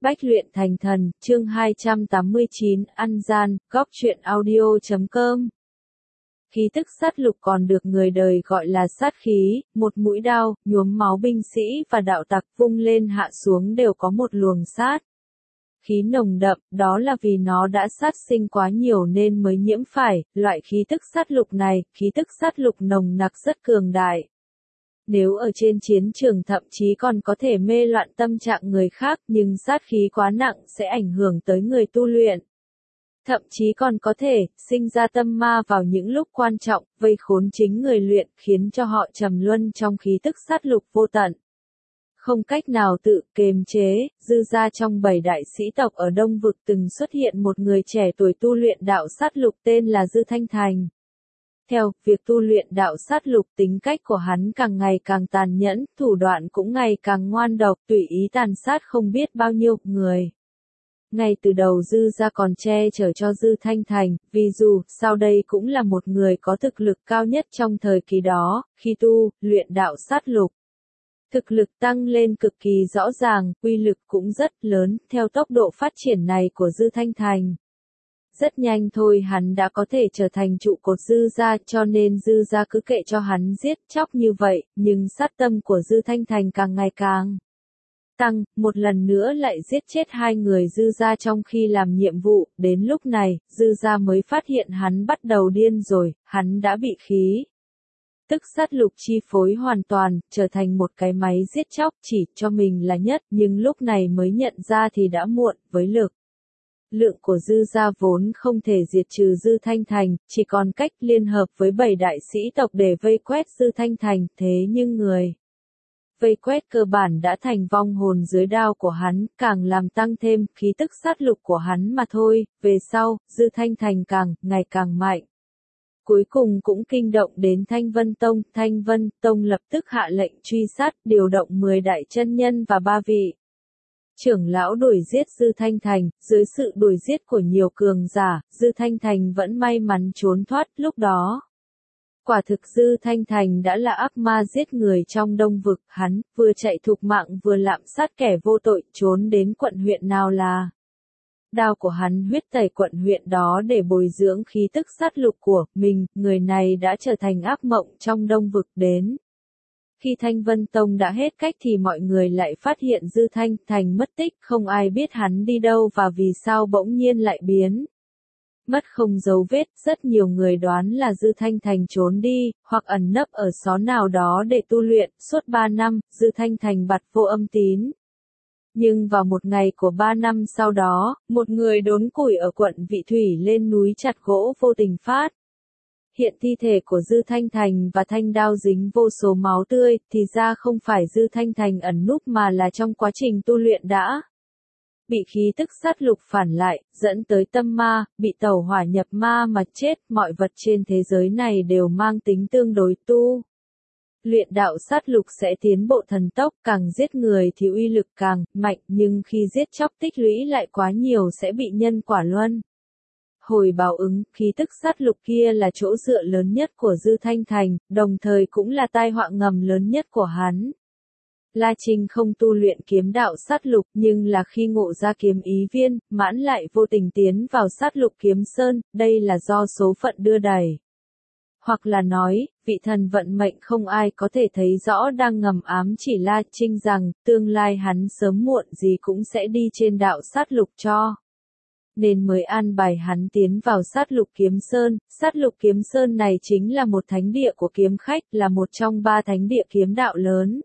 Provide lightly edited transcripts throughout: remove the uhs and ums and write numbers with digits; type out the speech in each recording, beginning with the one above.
Bách luyện thành thần, chương 289, ăn gian, góc truyện audio.com. Khí tức sát lục còn được người đời gọi là sát khí, một mũi đao, nhuốm máu binh sĩ và đạo tặc vung lên hạ xuống đều có một luồng sát khí nồng đậm, đó là vì nó đã sát sinh quá nhiều nên mới nhiễm phải. Loại khí tức sát lục này, khí tức sát lục nồng nặc rất cường đại. Nếu ở trên chiến trường thậm chí còn có thể mê loạn tâm trạng người khác, nhưng sát khí quá nặng sẽ ảnh hưởng tới người tu luyện. Thậm chí còn có thể sinh ra tâm ma vào những lúc quan trọng, vây khốn chính người luyện, khiến cho họ trầm luân trong khí tức sát lục vô tận. Không cách nào tự kiềm chế, Dư gia trong 7 đại sĩ tộc ở Đông Vực từng xuất hiện một người trẻ tuổi tu luyện đạo sát lục tên là Dư Thanh Thành. Theo việc tu luyện đạo sát lục, tính cách của hắn càng ngày càng tàn nhẫn, thủ đoạn cũng ngày càng ngoan độc, tùy ý tàn sát không biết bao nhiêu người. Ngay từ đầu Dư gia còn che chở cho Dư Thanh Thành, vì dù sau đây cũng là một người có thực lực cao nhất trong thời kỳ đó, khi tu luyện đạo sát lục. Thực lực tăng lên cực kỳ rõ ràng, uy lực cũng rất lớn, theo tốc độ phát triển này của Dư Thanh Thành. Rất nhanh thôi hắn đã có thể trở thành trụ cột Dư gia, cho nên Dư gia cứ kệ cho hắn giết chóc như vậy, nhưng sát tâm của Dư Thanh Thành càng ngày càng tăng, một lần nữa lại giết chết 2 người Dư gia trong khi làm nhiệm vụ. Đến lúc này, Dư gia mới phát hiện hắn bắt đầu điên rồi, hắn đã bị khí tức sát lục chi phối hoàn toàn, trở thành một cái máy giết chóc chỉ cho mình là nhất, nhưng lúc này mới nhận ra thì đã muộn. Với lực lượng của Dư gia vốn không thể diệt trừ Dư Thanh Thành, chỉ còn cách liên hợp với 7 đại sĩ tộc để vây quét Dư Thanh Thành, thế nhưng người vây quét cơ bản đã thành vong hồn dưới đao của hắn, càng làm tăng thêm khí tức sát lục của hắn mà thôi. Về sau, Dư Thanh Thành càng ngày càng mạnh. Cuối cùng cũng kinh động đến Thanh Vân Tông. Thanh Vân Tông lập tức hạ lệnh truy sát, điều động 10 đại chân nhân và 3 vị trưởng lão đuổi giết Dư Thanh Thành. Dưới sự đuổi giết của nhiều cường giả, Dư Thanh Thành vẫn may mắn trốn thoát. Lúc đó, quả thực Dư Thanh Thành đã là ác ma giết người trong Đông Vực, hắn vừa chạy thục mạng vừa lạm sát kẻ vô tội, trốn đến quận huyện nào là đao của hắn huyết tẩy quận huyện đó để bồi dưỡng khí tức sát lục của mình. Người này đã trở thành ác mộng trong Đông Vực. Đến khi Thanh Vân Tông đã hết cách thì mọi người lại phát hiện Dư Thanh Thành mất tích, không ai biết hắn đi đâu và vì sao bỗng nhiên lại biến mất không dấu vết. Rất nhiều người đoán là Dư Thanh Thành trốn đi, hoặc ẩn nấp ở xó nào đó để tu luyện. Suốt 3 năm, Dư Thanh Thành bặt vô âm tín. Nhưng vào một ngày của 3 năm sau đó, một người đốn củi ở quận Vị Thủy lên núi chặt gỗ vô tình phát hiện thi thể của Dư Thanh Thành và thanh đao dính vô số máu tươi. Thì ra không phải Dư Thanh Thành ẩn núp mà là trong quá trình tu luyện đã bị khí tức sát lục phản lại, dẫn tới tâm ma, bị tẩu hỏa nhập ma mà chết. Mọi vật trên thế giới này đều mang tính tương đối. Tu luyện đạo sát lục sẽ tiến bộ thần tốc, càng giết người thì uy lực càng mạnh, nhưng khi giết chóc tích lũy lại quá nhiều sẽ bị nhân quả luân hồi báo ứng. Khí tức sát lục kia là chỗ dựa lớn nhất của Dư Thanh Thành, đồng thời cũng là tai họa ngầm lớn nhất của hắn. La Trinh không tu luyện kiếm đạo sát lục, nhưng là khi ngộ ra kiếm ý viên, mãn lại vô tình tiến vào sát lục kiếm sơn. Đây là do số phận đưa đẩy. Hoặc là nói, vị thần vận mệnh không ai có thể thấy rõ đang ngầm ám chỉ La Trinh rằng, tương lai hắn sớm muộn gì cũng sẽ đi trên đạo sát lục cho nên mới an bài hắn tiến vào sát lục kiếm sơn. Sát lục kiếm sơn này chính là một thánh địa của kiếm khách, là một trong 3 thánh địa kiếm đạo lớn.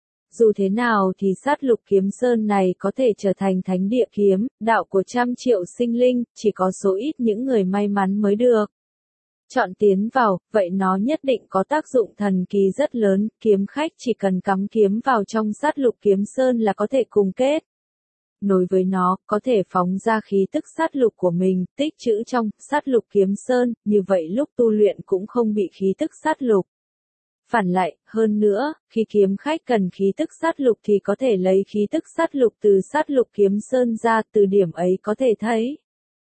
Dù thế nào thì sát lục kiếm sơn này có thể trở thành thánh địa kiếm đạo của trăm triệu sinh linh, chỉ có số ít những người may mắn mới được chọn tiến vào, vậy nó nhất định có tác dụng thần kỳ rất lớn. Kiếm khách chỉ cần cắm kiếm vào trong sát lục kiếm sơn là có thể cùng kết nối với nó, có thể phóng ra khí tức sát lục của mình, tích trữ trong sát lục kiếm sơn, như vậy lúc tu luyện cũng không bị khí tức sát lục phản lại. Hơn nữa, khi kiếm khách cần khí tức sát lục thì có thể lấy khí tức sát lục từ sát lục kiếm sơn ra. Từ điểm ấy có thể thấy,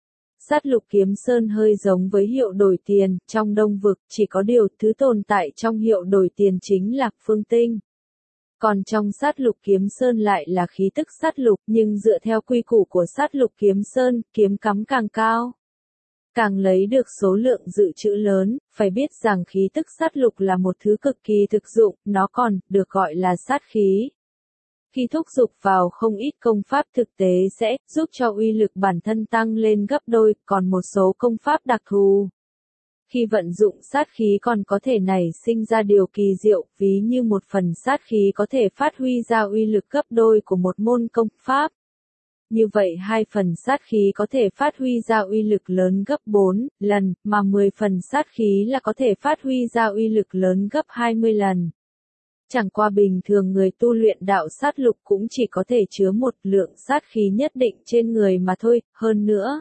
sát lục kiếm sơn hơi giống với hiệu đổi tiền trong Đông Vực, chỉ có điều thứ tồn tại trong hiệu đổi tiền chính là phương tinh. Còn trong sát lục kiếm sơn lại là khí tức sát lục, nhưng dựa theo quy củ của sát lục kiếm sơn, kiếm cắm càng cao, càng lấy được số lượng dự trữ lớn. Phải biết rằng khí tức sát lục là một thứ cực kỳ thực dụng, nó còn được gọi là sát khí. Khi thúc giục vào không ít công pháp thực tế sẽ giúp cho uy lực bản thân tăng lên gấp đôi, còn một số công pháp đặc thù, khi vận dụng sát khí còn có thể nảy sinh ra điều kỳ diệu, ví như một phần sát khí có thể phát huy ra uy lực gấp đôi của một môn công pháp. Như vậy 2 phần sát khí có thể phát huy ra uy lực lớn gấp 4 lần, mà 10 phần sát khí là có thể phát huy ra uy lực lớn gấp 20 lần. Chẳng qua bình thường người tu luyện đạo sát lục cũng chỉ có thể chứa một lượng sát khí nhất định trên người mà thôi, hơn nữa.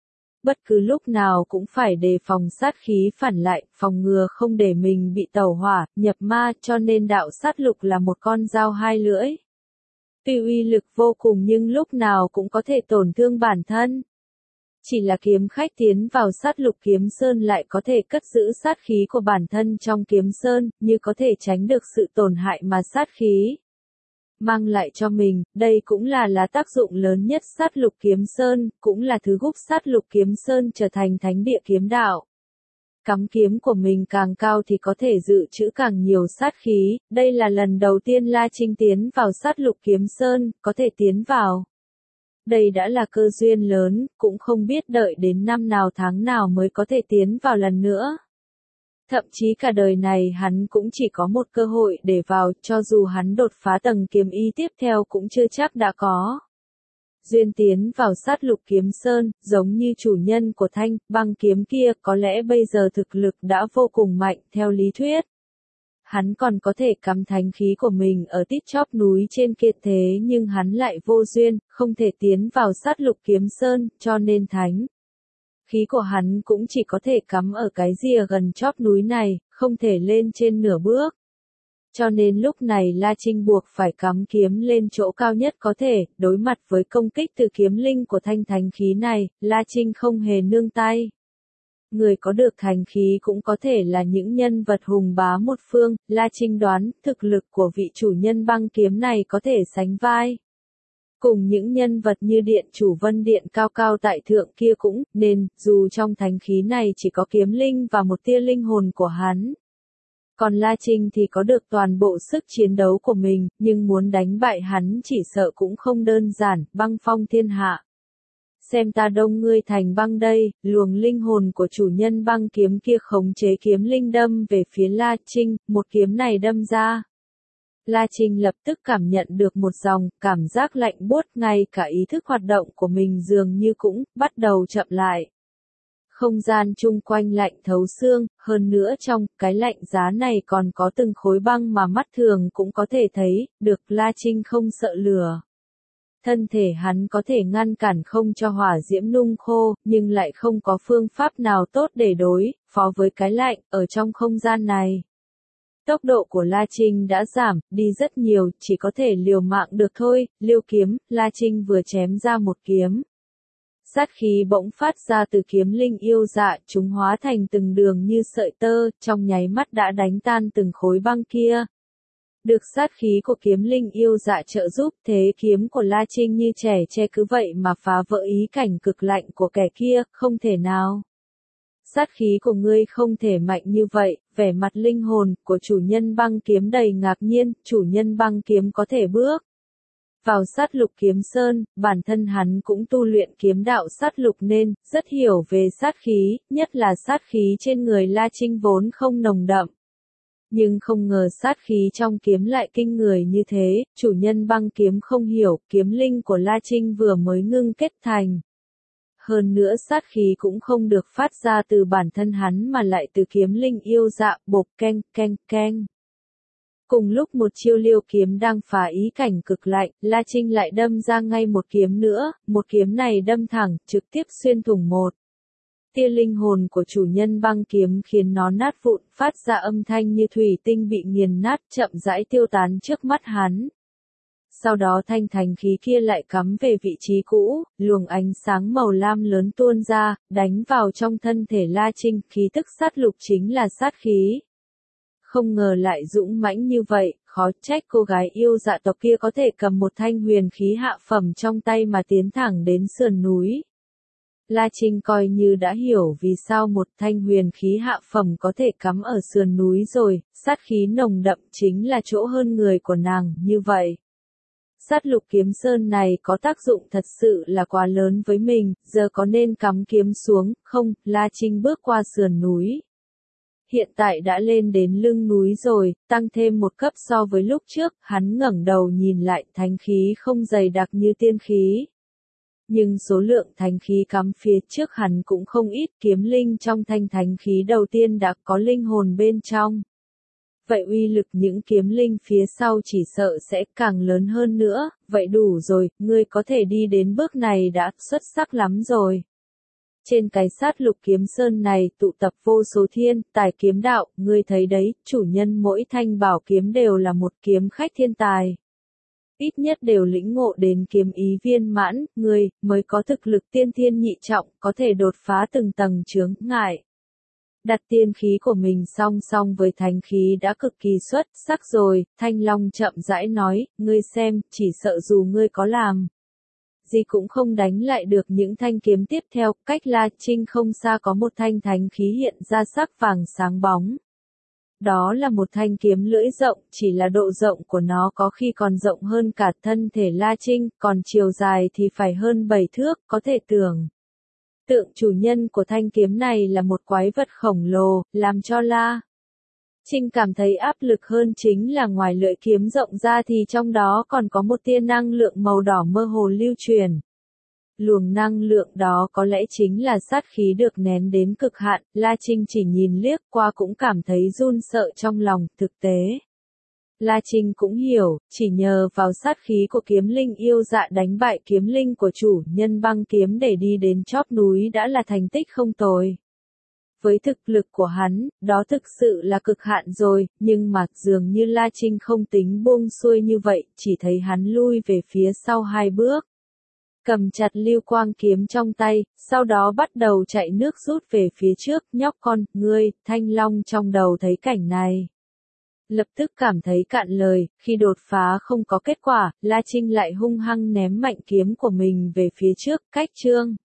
Bất cứ lúc nào cũng phải đề phòng sát khí phản lại, phòng ngừa không để mình bị tẩu hỏa, nhập ma, cho nên đạo sát lục là một con dao hai lưỡi. Tuy uy lực vô cùng nhưng lúc nào cũng có thể tổn thương bản thân. Chỉ là kiếm khách tiến vào sát lục kiếm sơn lại có thể cất giữ sát khí của bản thân trong kiếm sơn, như có thể tránh được sự tổn hại mà sát khí mang lại cho mình. Đây cũng là tác dụng lớn nhất sát lục kiếm sơn, cũng là thứ giúp sát lục kiếm sơn trở thành thánh địa kiếm đạo. Cắm kiếm của mình càng cao thì có thể dự trữ càng nhiều sát khí, đây là lần đầu tiên La Trinh tiến vào sát lục kiếm sơn, có thể tiến vào. Đây đã là cơ duyên lớn, cũng không biết đợi đến năm nào tháng nào mới có thể tiến vào lần nữa. Thậm chí cả đời này hắn cũng chỉ có một cơ hội để vào, cho dù hắn đột phá tầng kiếm ý tiếp theo cũng chưa chắc đã có duyên tiến vào sát lục kiếm sơn, giống như chủ nhân của thanh băng kiếm kia, có lẽ bây giờ thực lực đã vô cùng mạnh, theo lý thuyết. Hắn còn có thể cắm thánh khí của mình ở tít chóp núi trên kia, thế nhưng hắn lại vô duyên, không thể tiến vào sát lục kiếm sơn, cho nên thánh khí của hắn cũng chỉ có thể cắm ở cái rìa gần chóp núi này, không thể lên trên nửa bước. Cho nên lúc này La Trinh buộc phải cắm kiếm lên chỗ cao nhất có thể, đối mặt với công kích từ kiếm linh của thanh thánh khí này, La Trinh không hề nương tay. Người có được thánh khí cũng có thể là những nhân vật hùng bá một phương, La Trinh đoán thực lực của vị chủ nhân băng kiếm này có thể sánh vai cùng những nhân vật như điện chủ Vân Điện cao cao tại thượng kia cũng, nên, dù trong thánh khí này chỉ có kiếm linh và một tia linh hồn của hắn. Còn La Trinh thì có được toàn bộ sức chiến đấu của mình, nhưng muốn đánh bại hắn chỉ sợ cũng không đơn giản, băng phong thiên hạ. Xem ta đông ngươi thành băng đây, luồng linh hồn của chủ nhân băng kiếm kia khống chế kiếm linh đâm về phía La Trinh, một kiếm này đâm ra. La Trinh lập tức cảm nhận được một dòng cảm giác lạnh buốt, ngay cả ý thức hoạt động của mình dường như cũng bắt đầu chậm lại. Không gian chung quanh lạnh thấu xương, hơn nữa trong cái lạnh giá này còn có từng khối băng mà mắt thường cũng có thể thấy, được La Trinh không sợ lửa. Thân thể hắn có thể ngăn cản không cho hỏa diễm nung khô, nhưng lại không có phương pháp nào tốt để đối phó với cái lạnh ở trong không gian này. Tốc độ của La Trinh đã giảm đi rất nhiều, chỉ có thể liều mạng được thôi. Liêu kiếm, La Trinh vừa chém ra một kiếm. Sát khí bỗng phát ra từ kiếm linh yêu dạ, chúng hóa thành từng đường như sợi tơ, trong nháy mắt đã đánh tan từng khối băng kia. Được sát khí của kiếm linh yêu dạ trợ giúp, thế kiếm của La Trinh như trẻ tre cứ vậy mà phá vỡ ý cảnh cực lạnh của kẻ kia, không thể nào. Sát khí của ngươi không thể mạnh như vậy, vẻ mặt linh hồn của chủ nhân băng kiếm đầy ngạc nhiên, chủ nhân băng kiếm có thể bước vào sát lục kiếm sơn, bản thân hắn cũng tu luyện kiếm đạo sát lục nên rất hiểu về sát khí, nhất là sát khí trên người La Trinh vốn không nồng đậm. Nhưng không ngờ sát khí trong kiếm lại kinh người như thế, chủ nhân băng kiếm không hiểu, kiếm linh của La Trinh vừa mới ngưng kết thành. Hơn nữa sát khí cũng không được phát ra từ bản thân hắn mà lại từ kiếm linh yêu dạ, bộp keng keng keng. Cùng lúc một chiêu liêu kiếm đang phá ý cảnh cực lạnh, La Trinh lại đâm ra ngay một kiếm nữa, một kiếm này đâm thẳng, trực tiếp xuyên thủng một tia linh hồn của chủ nhân băng kiếm khiến nó nát vụn, phát ra âm thanh như thủy tinh bị nghiền nát, chậm rãi tiêu tán trước mắt hắn. Sau đó thanh thánh khí kia lại cắm về vị trí cũ, luồng ánh sáng màu lam lớn tuôn ra, đánh vào trong thân thể La Trinh, khí tức sát lục chính là sát khí. Không ngờ lại dũng mãnh như vậy, khó trách cô gái yêu dạ tộc kia có thể cầm một thanh huyền khí hạ phẩm trong tay mà tiến thẳng đến sườn núi. La Trinh coi như đã hiểu vì sao một thanh huyền khí hạ phẩm có thể cắm ở sườn núi rồi, sát khí nồng đậm chính là chỗ hơn người của nàng như vậy. Sát lục kiếm sơn này có tác dụng thật sự là quá lớn với mình, giờ có nên cắm kiếm xuống, không? La Trinh bước qua sườn núi. Hiện tại đã lên đến lưng núi rồi, tăng thêm một cấp so với lúc trước, hắn ngẩng đầu nhìn lại thánh khí không dày đặc như tiên khí. Nhưng số lượng thánh khí cắm phía trước hắn cũng không ít, kiếm linh trong thanh thánh khí đầu tiên đã có linh hồn bên trong. Vậy uy lực những kiếm linh phía sau chỉ sợ sẽ càng lớn hơn nữa, vậy đủ rồi, ngươi có thể đi đến bước này đã xuất sắc lắm rồi. Trên cái sát lục kiếm sơn này tụ tập vô số thiên tài kiếm đạo, ngươi thấy đấy, chủ nhân mỗi thanh bảo kiếm đều là một kiếm khách thiên tài. Ít nhất đều lĩnh ngộ đến kiếm ý viên mãn, ngươi mới có thực lực tiên thiên nhị trọng, có thể đột phá từng tầng chướng ngại. Đặt tiên khí của mình song song với thánh khí đã cực kỳ xuất sắc rồi, Thanh Long chậm rãi nói, ngươi xem, chỉ sợ dù ngươi có làm gì cũng không đánh lại được những thanh kiếm tiếp theo, cách La Trinh không xa có một thanh thánh khí hiện ra sắc vàng sáng bóng. Đó là một thanh kiếm lưỡi rộng, chỉ là độ rộng của nó có khi còn rộng hơn cả thân thể La Trinh, còn chiều dài thì phải hơn 7 thước, có thể tưởng tượng chủ nhân của thanh kiếm này là một quái vật khổng lồ, làm cho La Trinh cảm thấy áp lực hơn chính là ngoài lưỡi kiếm rộng ra thì trong đó còn có một tia năng lượng màu đỏ mơ hồ lưu truyền. Luồng năng lượng đó có lẽ chính là sát khí được nén đến cực hạn, La Trinh chỉ nhìn liếc qua cũng cảm thấy run sợ trong lòng, thực tế. La Trinh cũng hiểu, chỉ nhờ vào sát khí của kiếm linh yêu dạ đánh bại kiếm linh của chủ nhân băng kiếm để đi đến chóp núi đã là thành tích không tồi. Với thực lực của hắn, đó thực sự là cực hạn rồi, nhưng mà dường như La Trinh không tính buông xuôi như vậy, chỉ thấy hắn lui về phía sau 2 bước. Cầm chặt lưu quang kiếm trong tay, sau đó bắt đầu chạy nước rút về phía trước, nhóc con, ngươi, Thanh Long trong đầu thấy cảnh này. Lập tức cảm thấy cạn lời, khi đột phá không có kết quả, La Trinh lại hung hăng ném mạnh kiếm của mình về phía trước, cách Trương